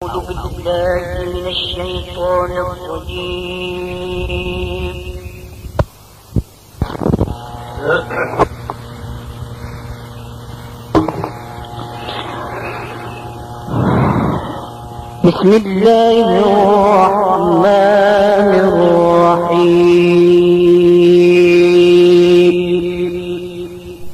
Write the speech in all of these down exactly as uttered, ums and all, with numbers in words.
بالله من الشيطان الرجيم. بسم الله الرحمن الرحيم.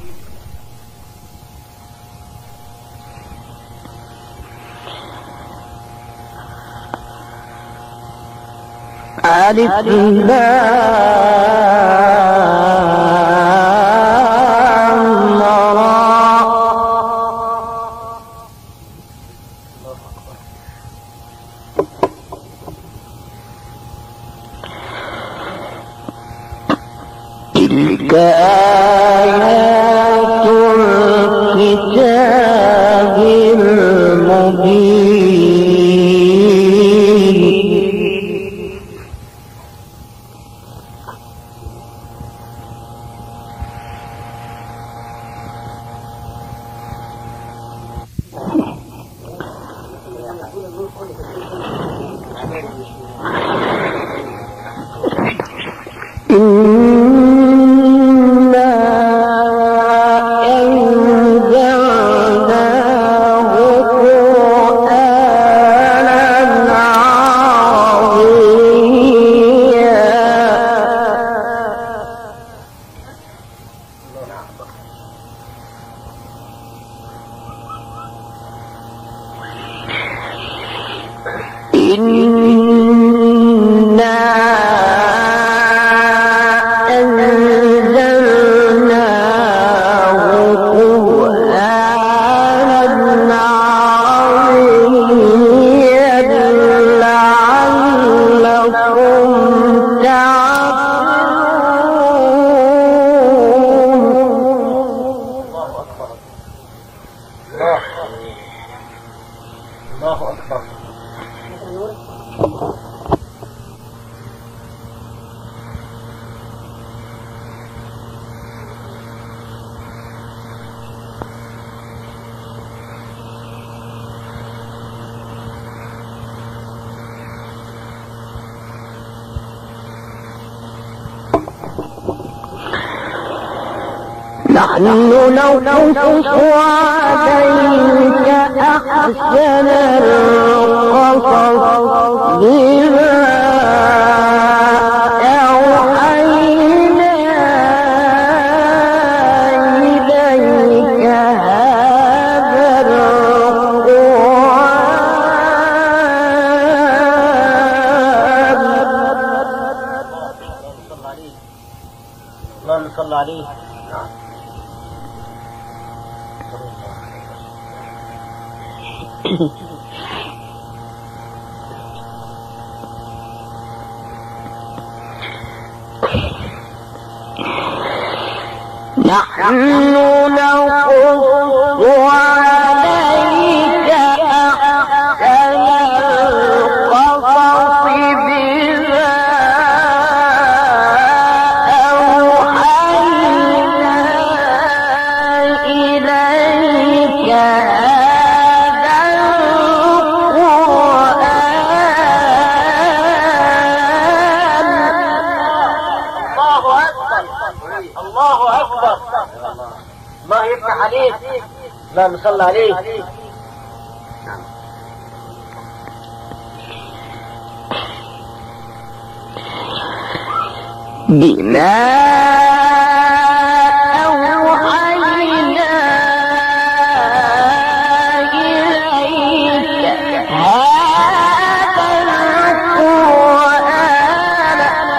ألف لام را تلك آيات الكتاب المبين. نحن نقص عليك أحسن القصص بما أوحينا إليك هذا القرآن. اللهم صل عليه. نحن نقص عليك أحسن القصص بما أوحينا إليك هذا القرآن. الله أكبر الله أكبر. الله يفتح عليك. اللهم صل عليه. بما أوحينا إليك هذا القرآن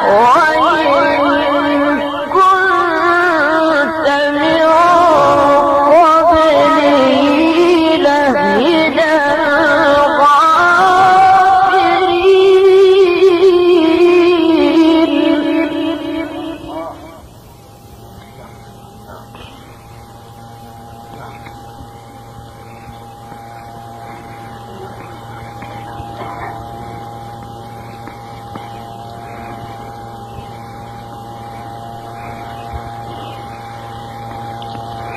وإن كنت من قبله لمن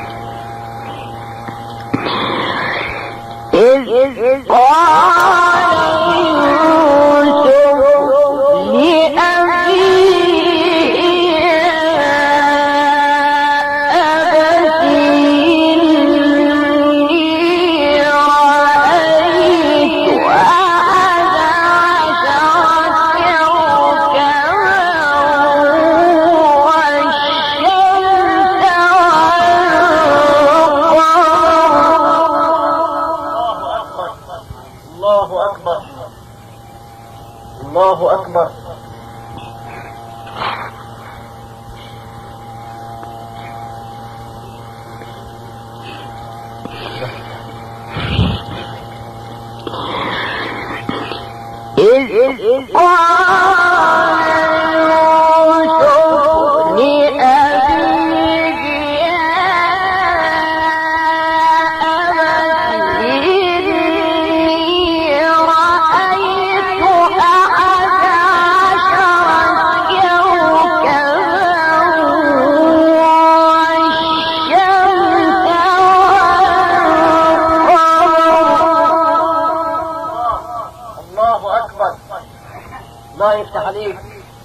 إذ قال الله أكبر الله أكبر. إذ قال يوسف لأبيه يا أبت إني رأيت أحد عشر كوكبا الله يفتح عليك.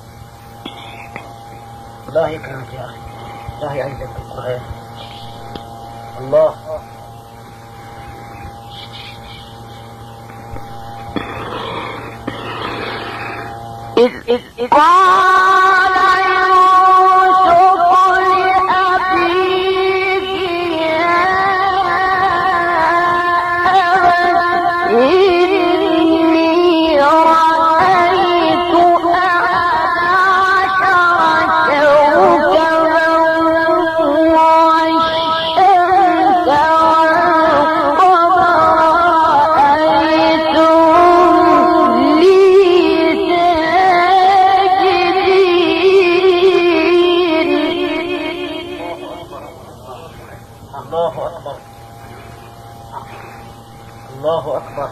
الله يكرمك يا أخي، الله يعزك بالقرآن. الله إذ إذ قال يوسف لأبيه يا أبت إني رأيت أحد عشر كوكبا والشمس والقمر رأيتهم لي الله أكبر الله أكبر.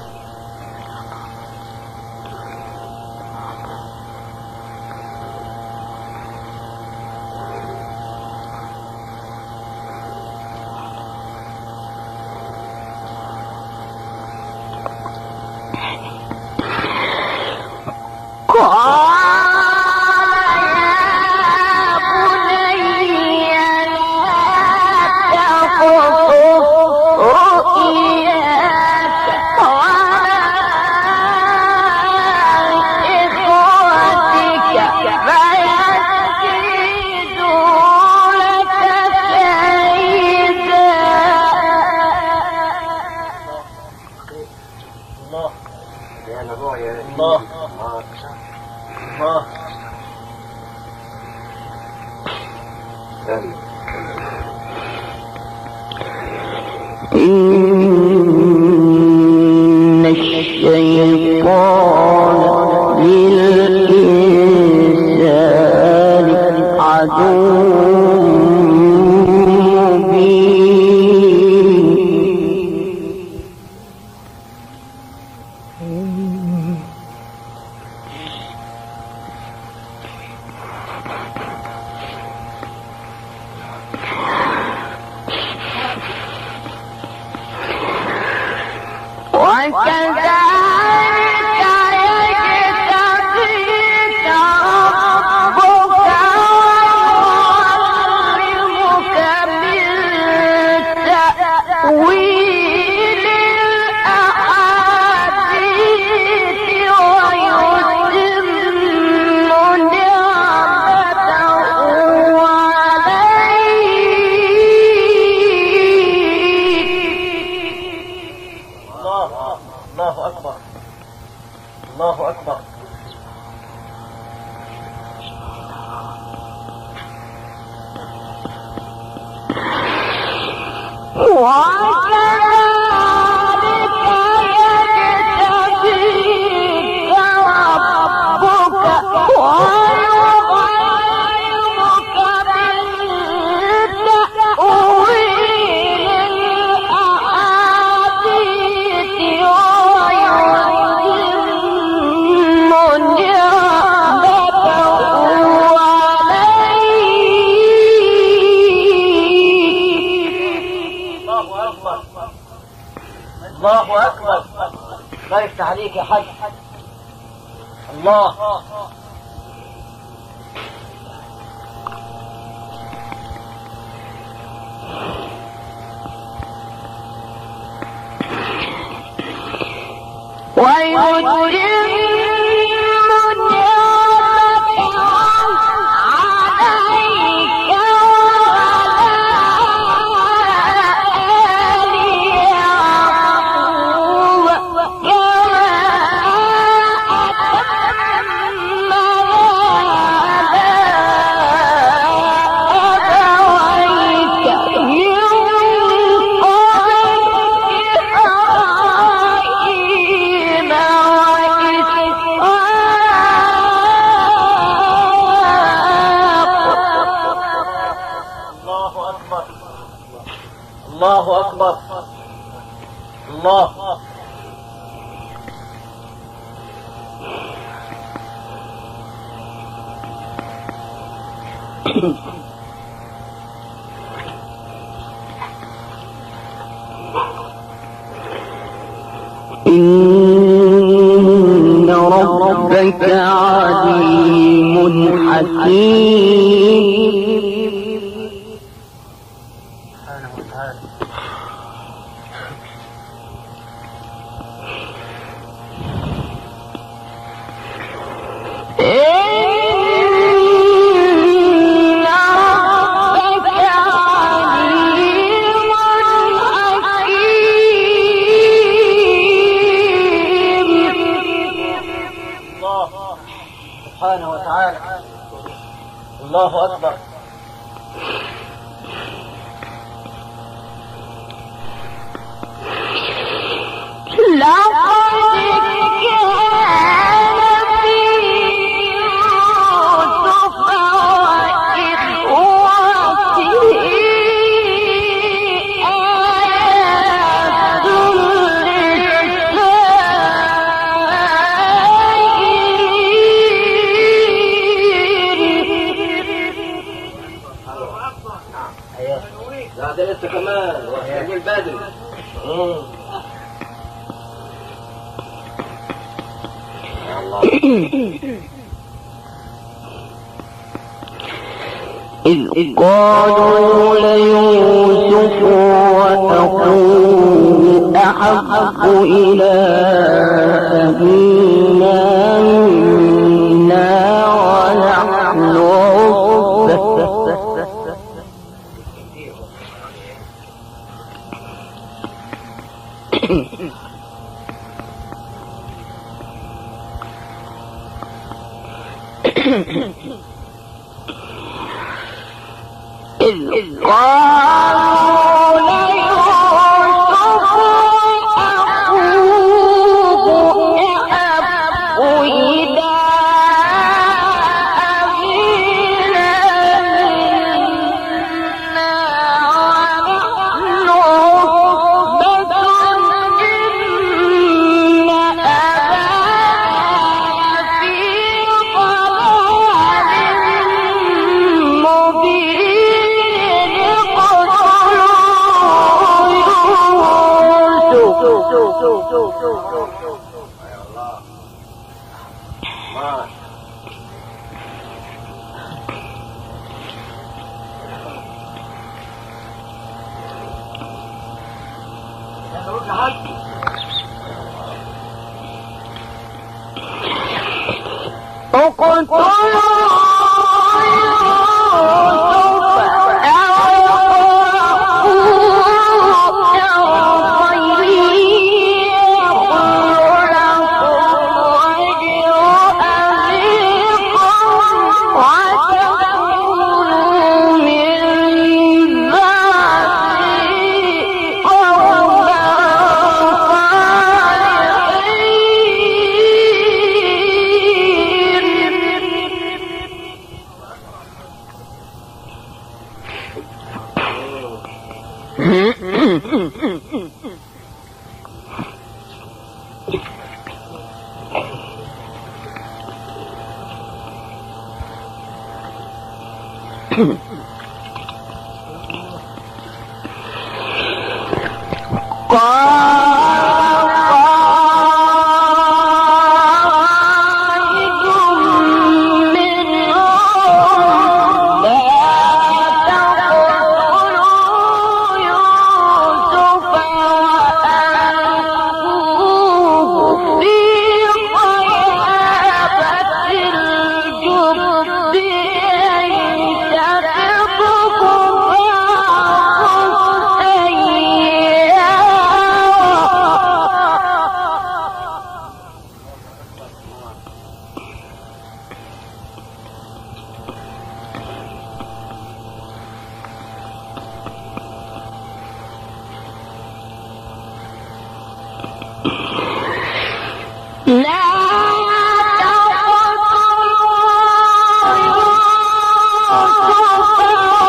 الله الله إن الشيطان للإنسان عدو وكذلك يجتبيك ربك ويعلمك من تأويل الأحاديث ويتم نعمته عليك. الله أكبر الله أكبر. وكذلك يجتبيك ربك ويعلمك من تأويل الأحاديث ويتم نعمته عليك. الله أكبر. الله يفتح عليك يا حاج. الله ويتم الله. إن ربك عليم حكيم. سبحانه وتعالى. سبحانه وتعالى. الله أكبر. لا ده لسه كمان وهي البدري. إذ قالوا ليوسف وأخوه أحب إلى أبينا منا ونحن عصبة. إذ قالوا ليوسف أخوه أحب إلى أبينا منا ونحن عصبة إن أبانا في ضلال مبين.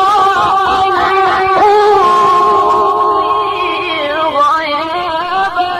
غيابا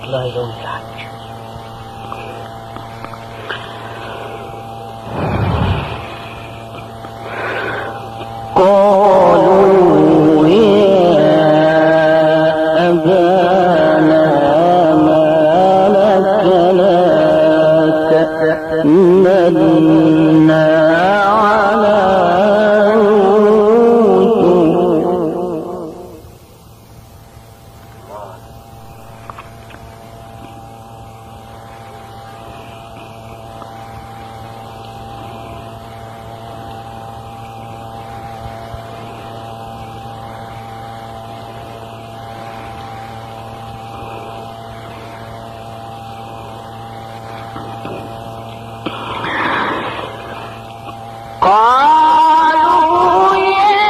الله يدوم الحج. قالوا يا أبانا ما لك لا تأمنا على يوسف. قالوا يا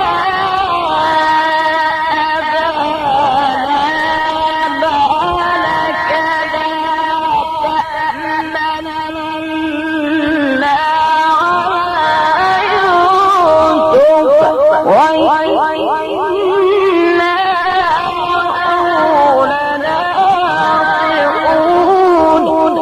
أبانا ما لك لا تأمنا على يوسف وإنا له لناصحون.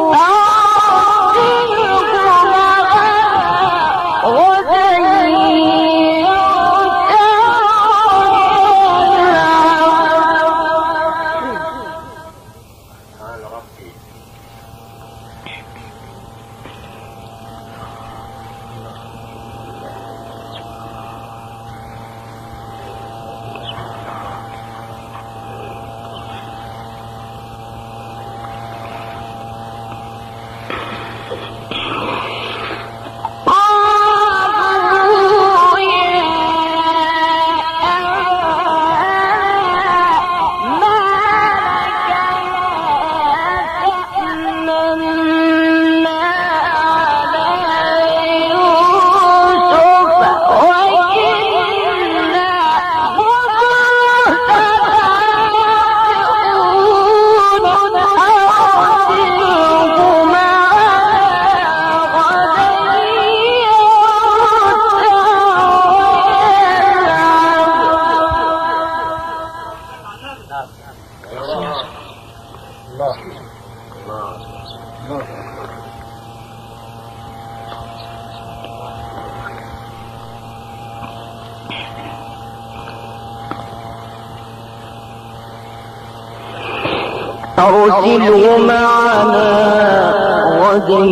أرسله معنا غدا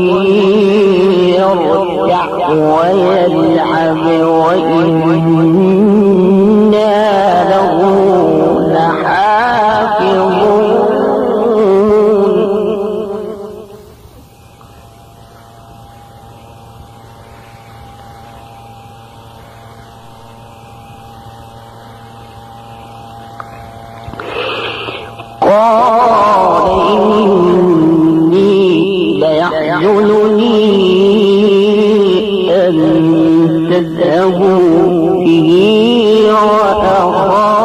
يرجع ويلعب وإنا له لحافظون. قال إني ليحزنني أن تذهبوا به وأخاف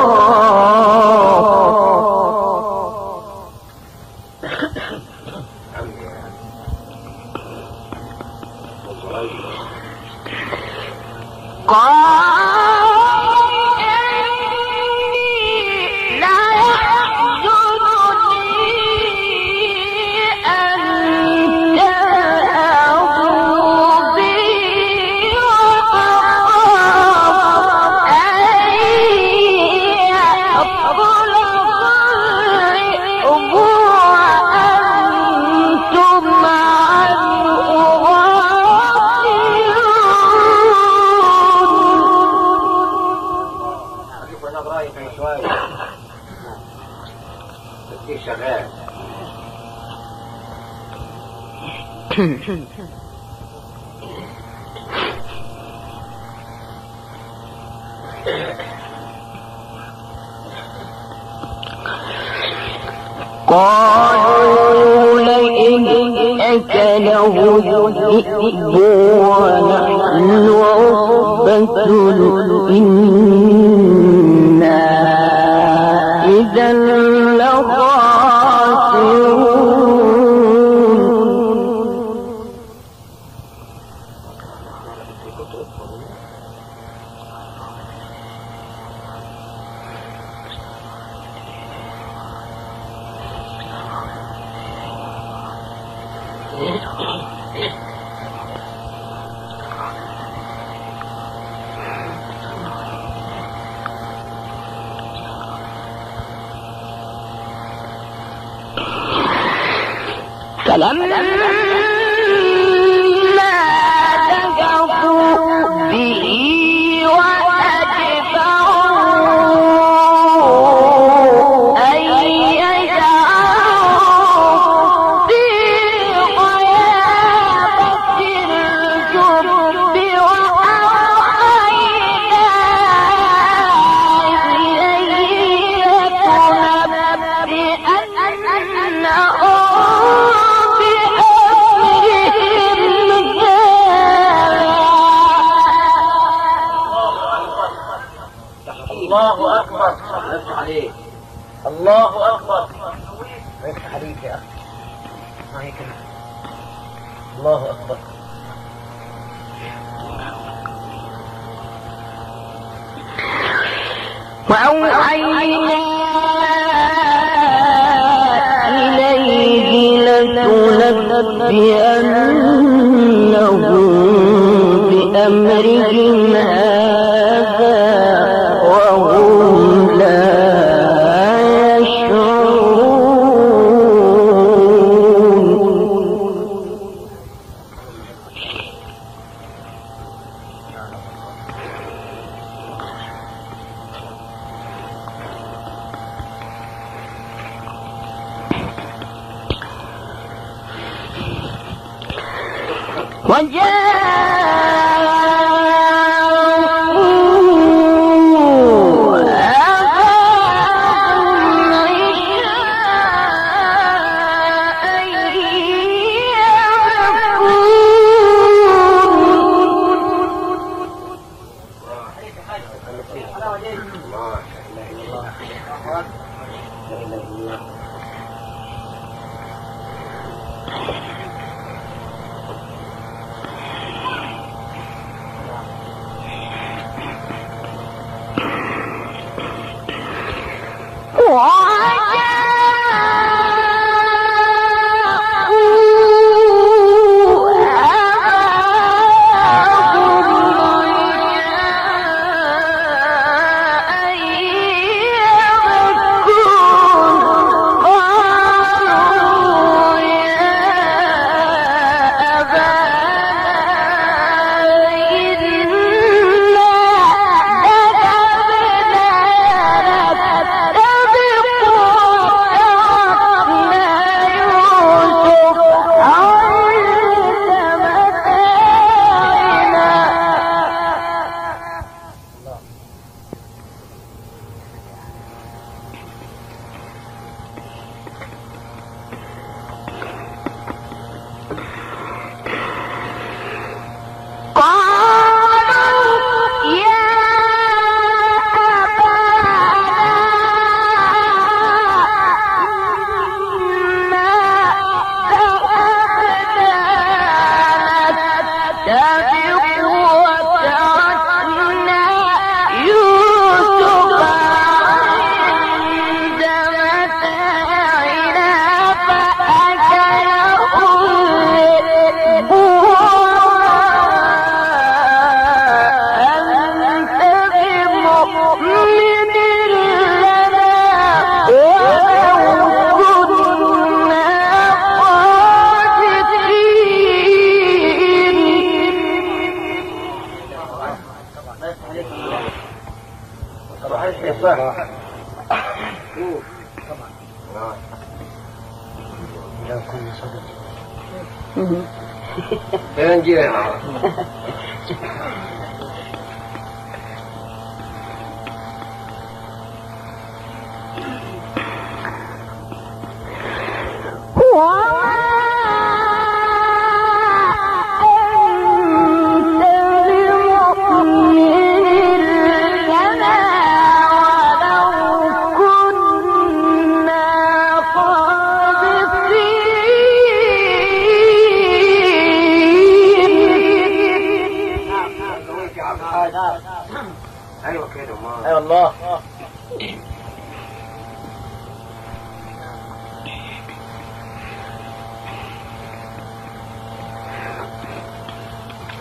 قالوا لئن أكله الذئب ونحن عصبة إنا إذا لخاسرون. فلما تكفوا به وأدفعوا أن يجعلوا في غيابة الجب وأوحينا إليكم الله أكبر. نفتح عليك. الله أكبر. نفتح عليك يا أخي. هيك الله أكبر. وأوحينا إليه لتنبئنهم بأمرهم هذا وهم لا يشعرون. وجاءوا أباهم عشاء يبكون.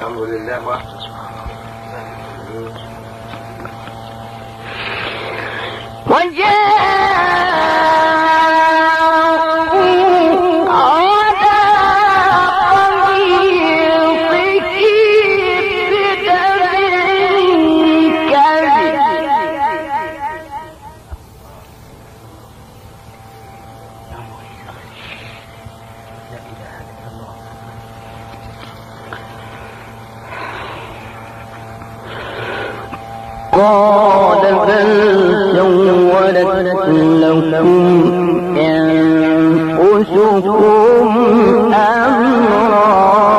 الحمد لله وحده. قال بل سولت لكم أنفسكم أمرا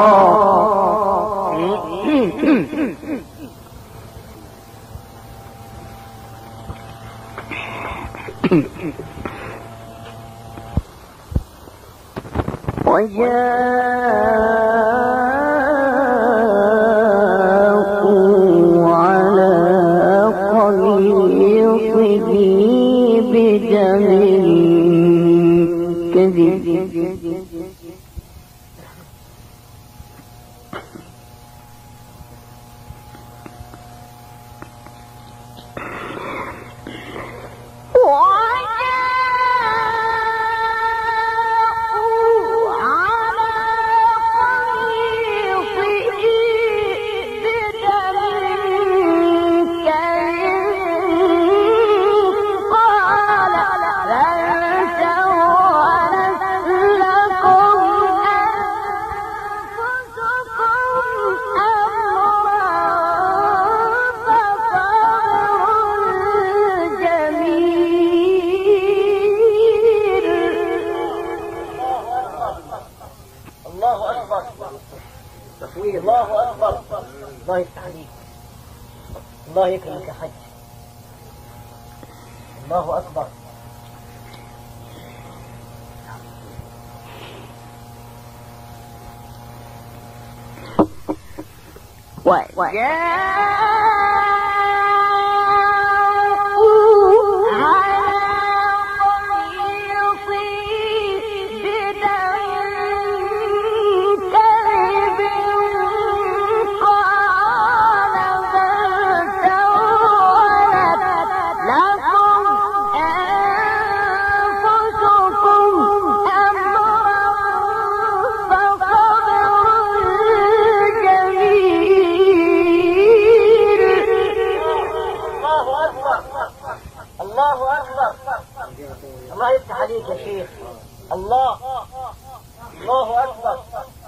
وجاءوا على قميصه بدم كذب الله أكبر. الله يفتح عليك. الله يكرمك يا حج. الله أكبر. الله أكبر. الله يفتح عليك يا شيخ. الله الله أكبر.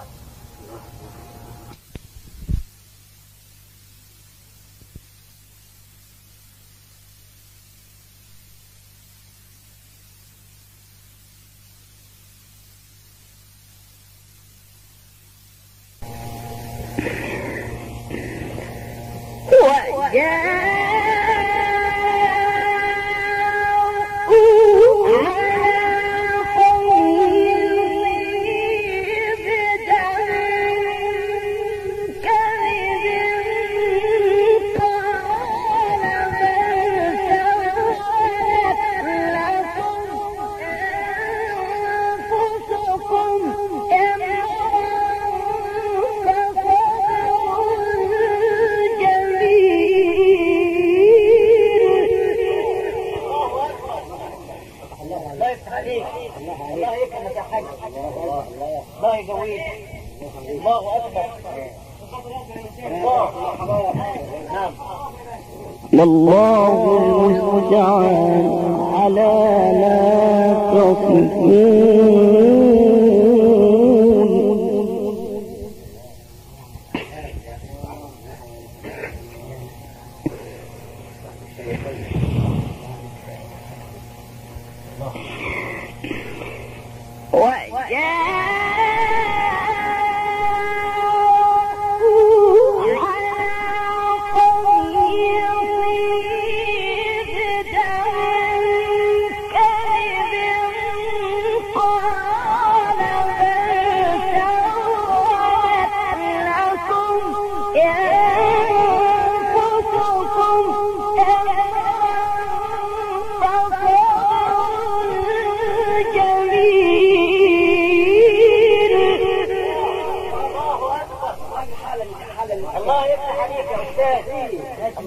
الله يكرمك يا حاج. الله يقويك. الله أكبر. الله. نعم. والله المستعان على ما تصفون.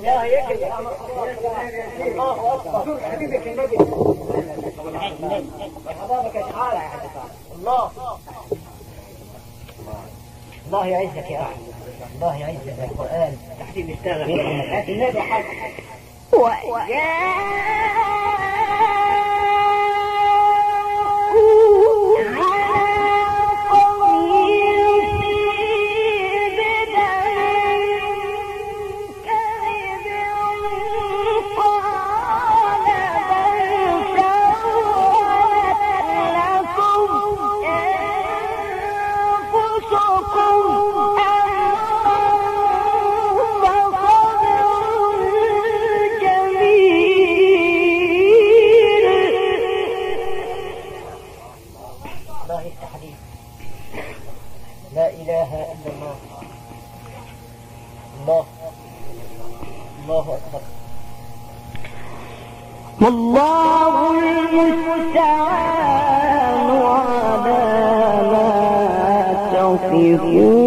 لا يكفي. الله اكبر. حبيبك النبي. حبابك اشعار يا الله. الله يعزك يا اخي. الله يعزك يا القران. تحديد اشتغل. النبي حق. لا إله إلا الله. الله الله أكبر. والله المستعان على ما تصفون.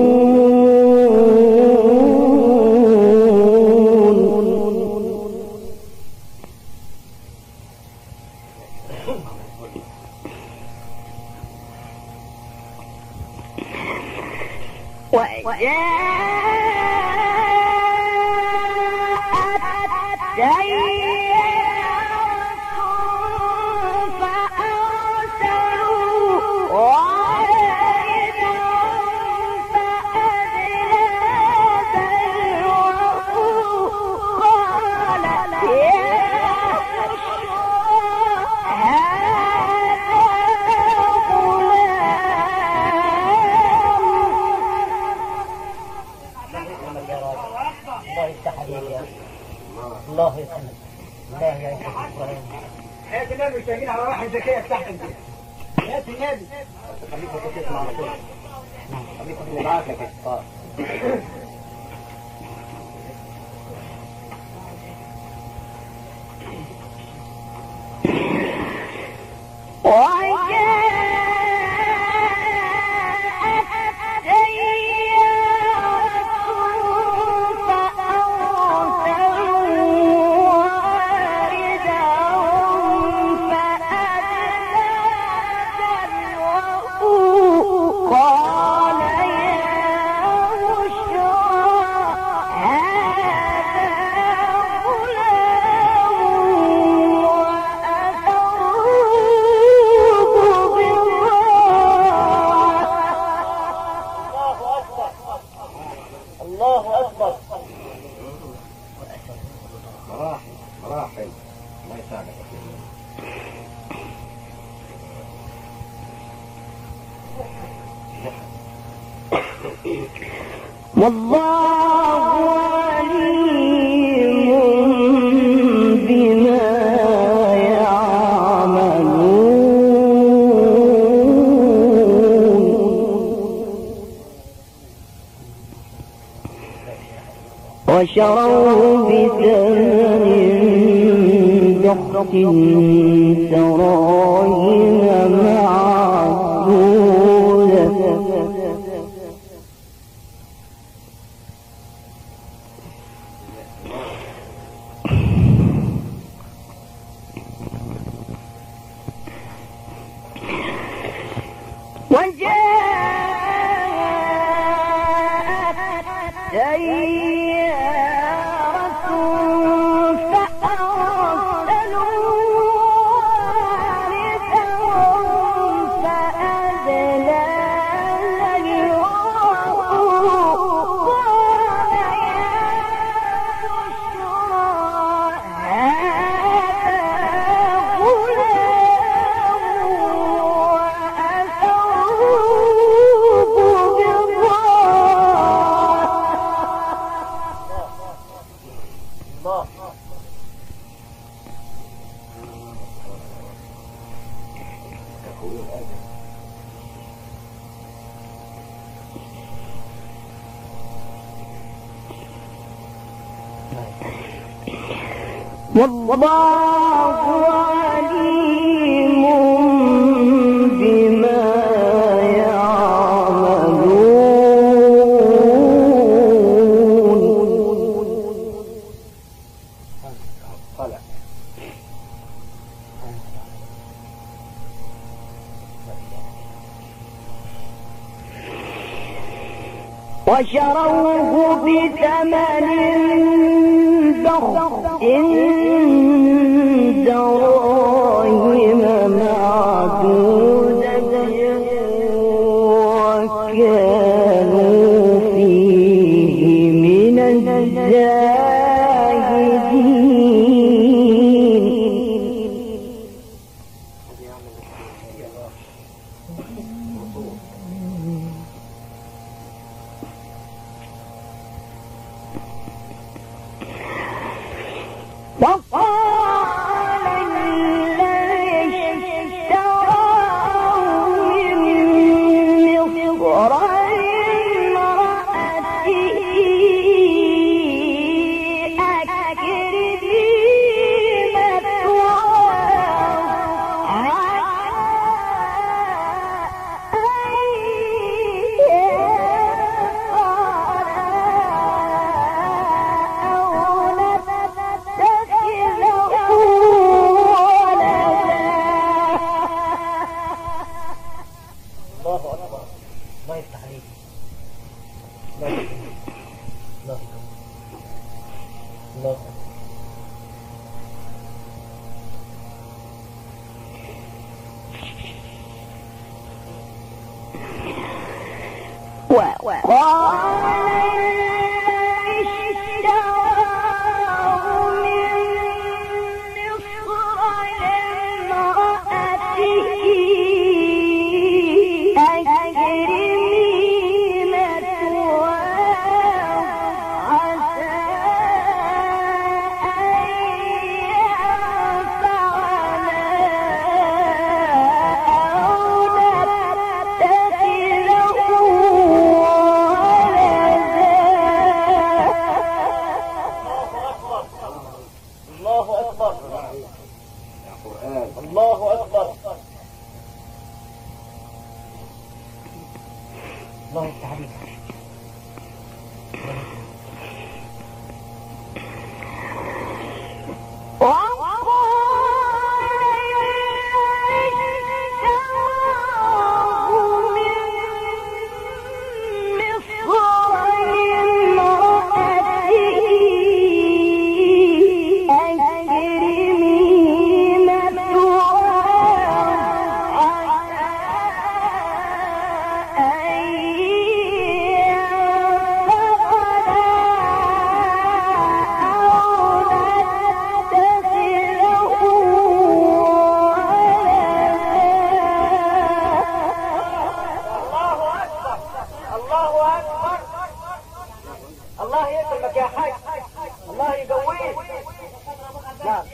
الله يسلمك. الله يعينك. حياة النبي مشتاقين على واحد ذكية تحت انت. حياة النبي. خليكم تسمع على طول. خليكم نبعث لك اه. والله عليم بما يعملون. وشروا بثمن بخس دراهم معدودة والله عليم بما يعملون. وشروه بثمن بخس دراهم معدودة وكانوا فيه من الزاهدين. وقال الذي اشتراه من مصر لامرأته أكرمي مثواه الله أكبر. الله يفتح عليك. الله يفتح عليك. الله يفتح عليك. الله أكبر. الله أكبر. الله يفتح عليك. الله يكرمك يا حاج. الله يقويك. نعم.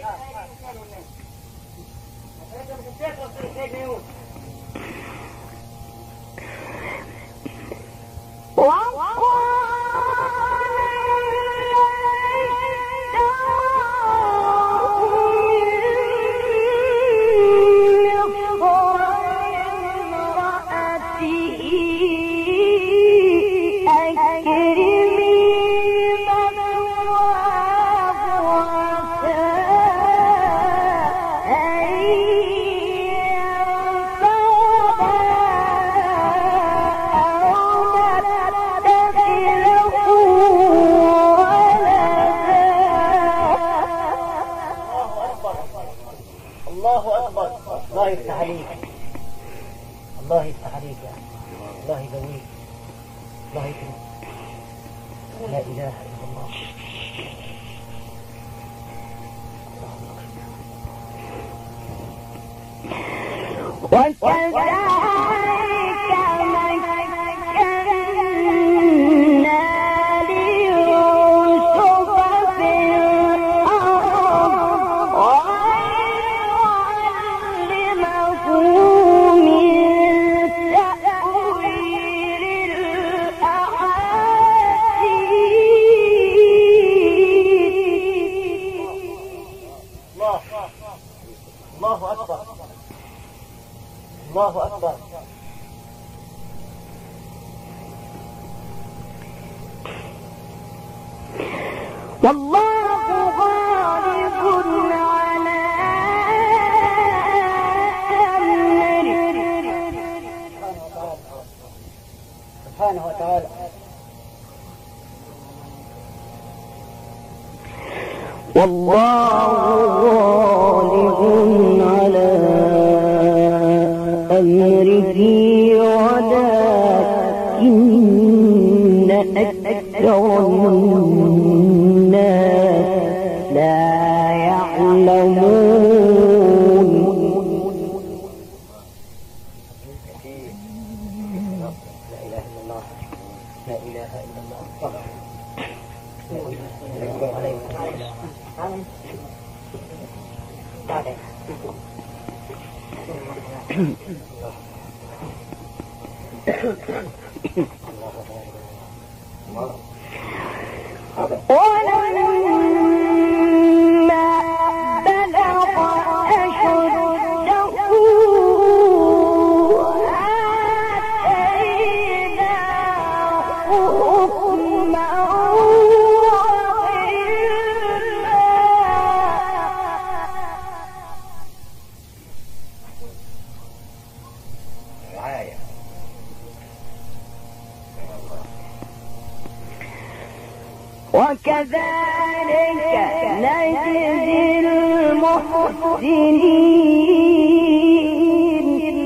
الله أكبر. الله يفتح عليك. الله يفتح عليك يا الله يقويك. الله يكرمك. لا إله إلا الله. وكذلك مكنا ليوسف في الأرض ونعلمه من تأويل الأحاديث. الله الله أكبر. الله أكبر. والله غالب على أمره سبحانه وتعالى. والله غالب على أمره ولكن أكثر الناس لا يعلمون. لا إله إلا الله. ولما بلغ أشده آتيناه حكما وكذلك نجزي المحسنين.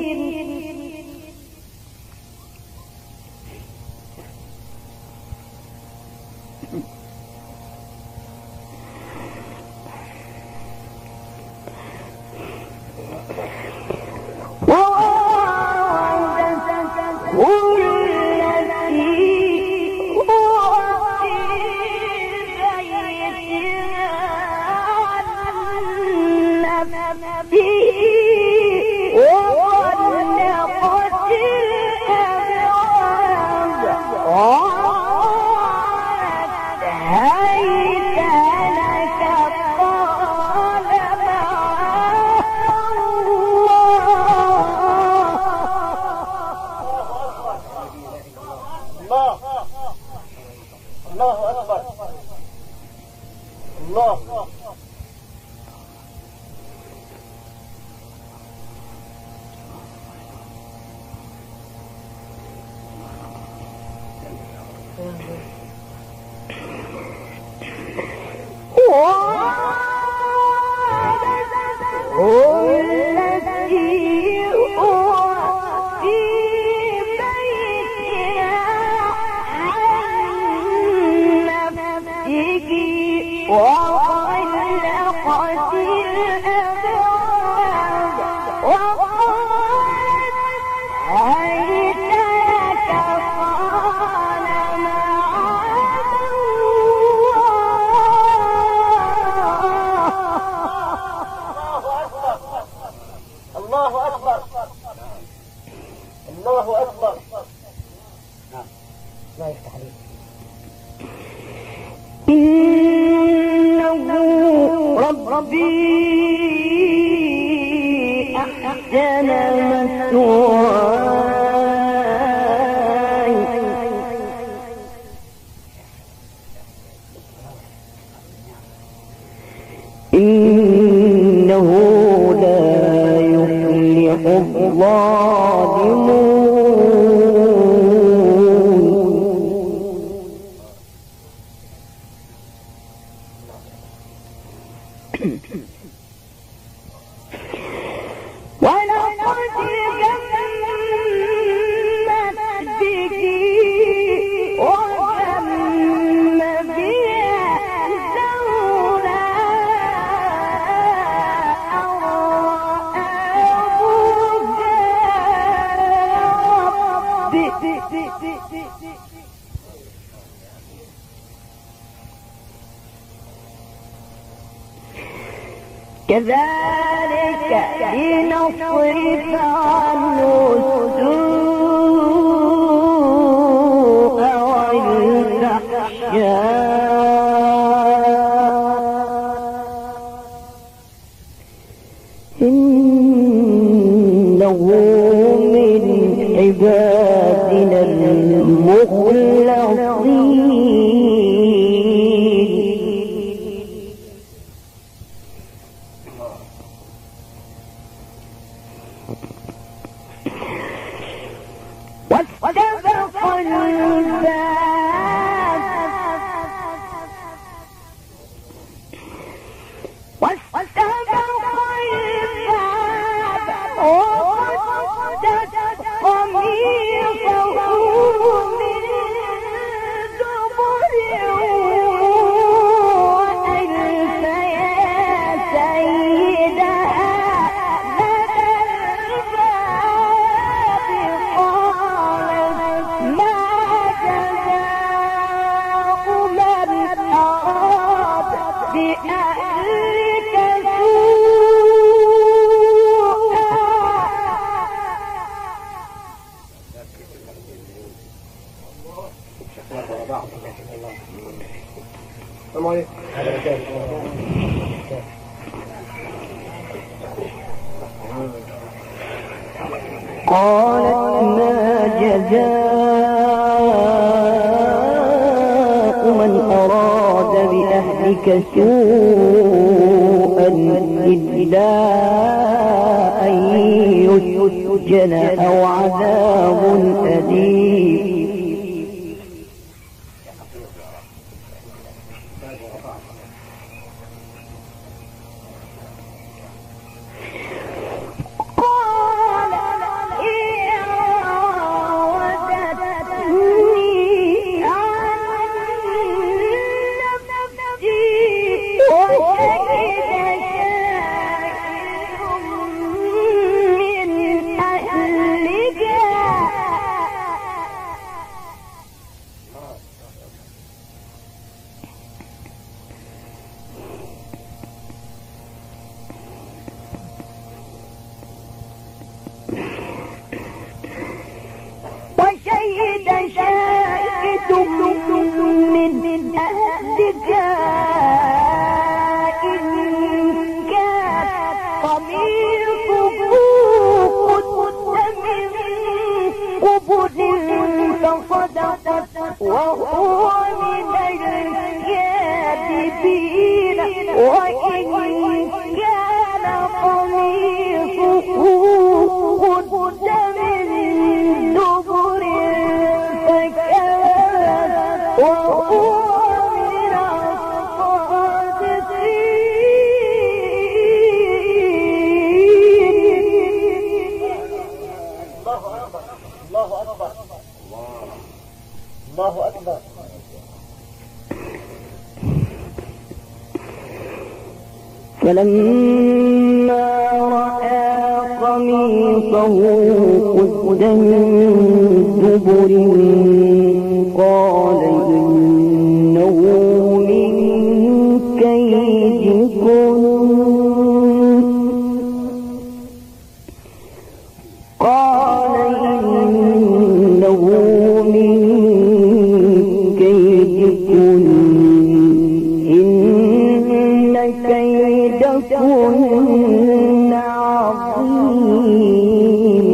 إنه لا يفلح الظالمون. كذلك لنصرف عنه السوء والفحشاء إنه من عبادنا المخلصين. واستبق الباب قالت ما جزاء من أراد بأهلك سوءا إلا أن يسجن أو عذاب أليم. وهو من الكاذبين وإن كان قميصه قد من دبر فكذب وهو من الصادقين. الله أكبر الله أكبر. فلما رأى قميصه قد من دبر قال إنه من كيدكن قال إنه من كيدكن إن كيدكن عظيم.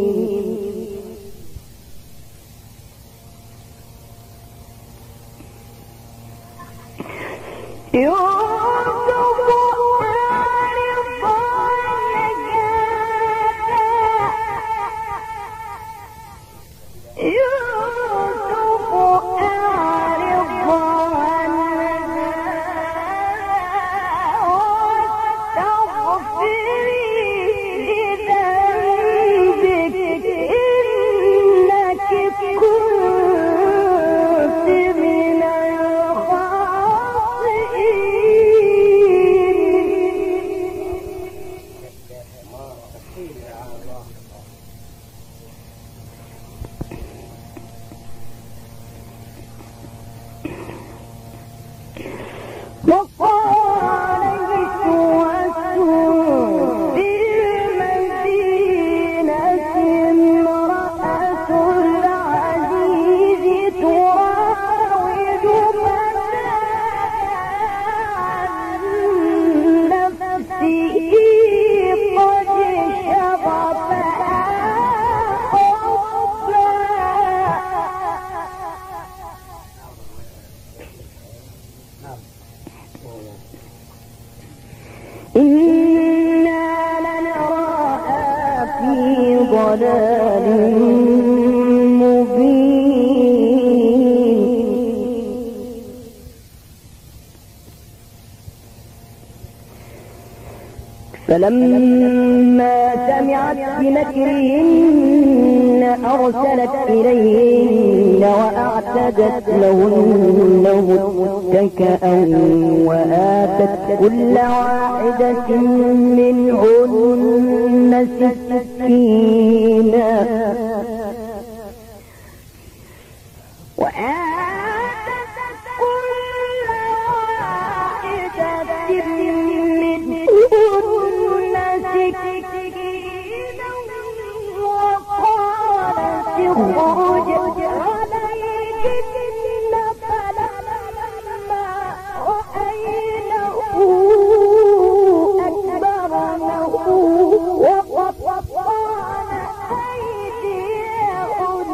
إنا لنراها في ضلال مبين فلما سمعت بمكرهن أرسلت إليهن وأعتدت لهن متكئا وآتت كل واحدة منهن سكينا وآتت كل واحدة منهن سكينا وقالت اخرج عليهن فلما رأينه أكبرنه وقطعن أيديهن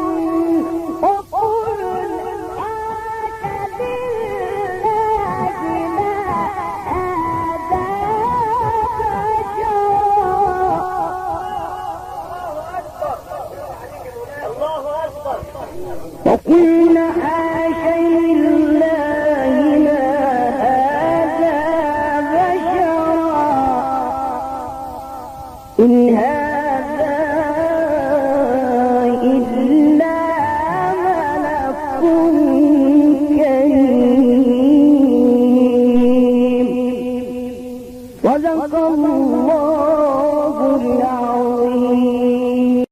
وقلن حاش لله ما هذا بشرا وقلن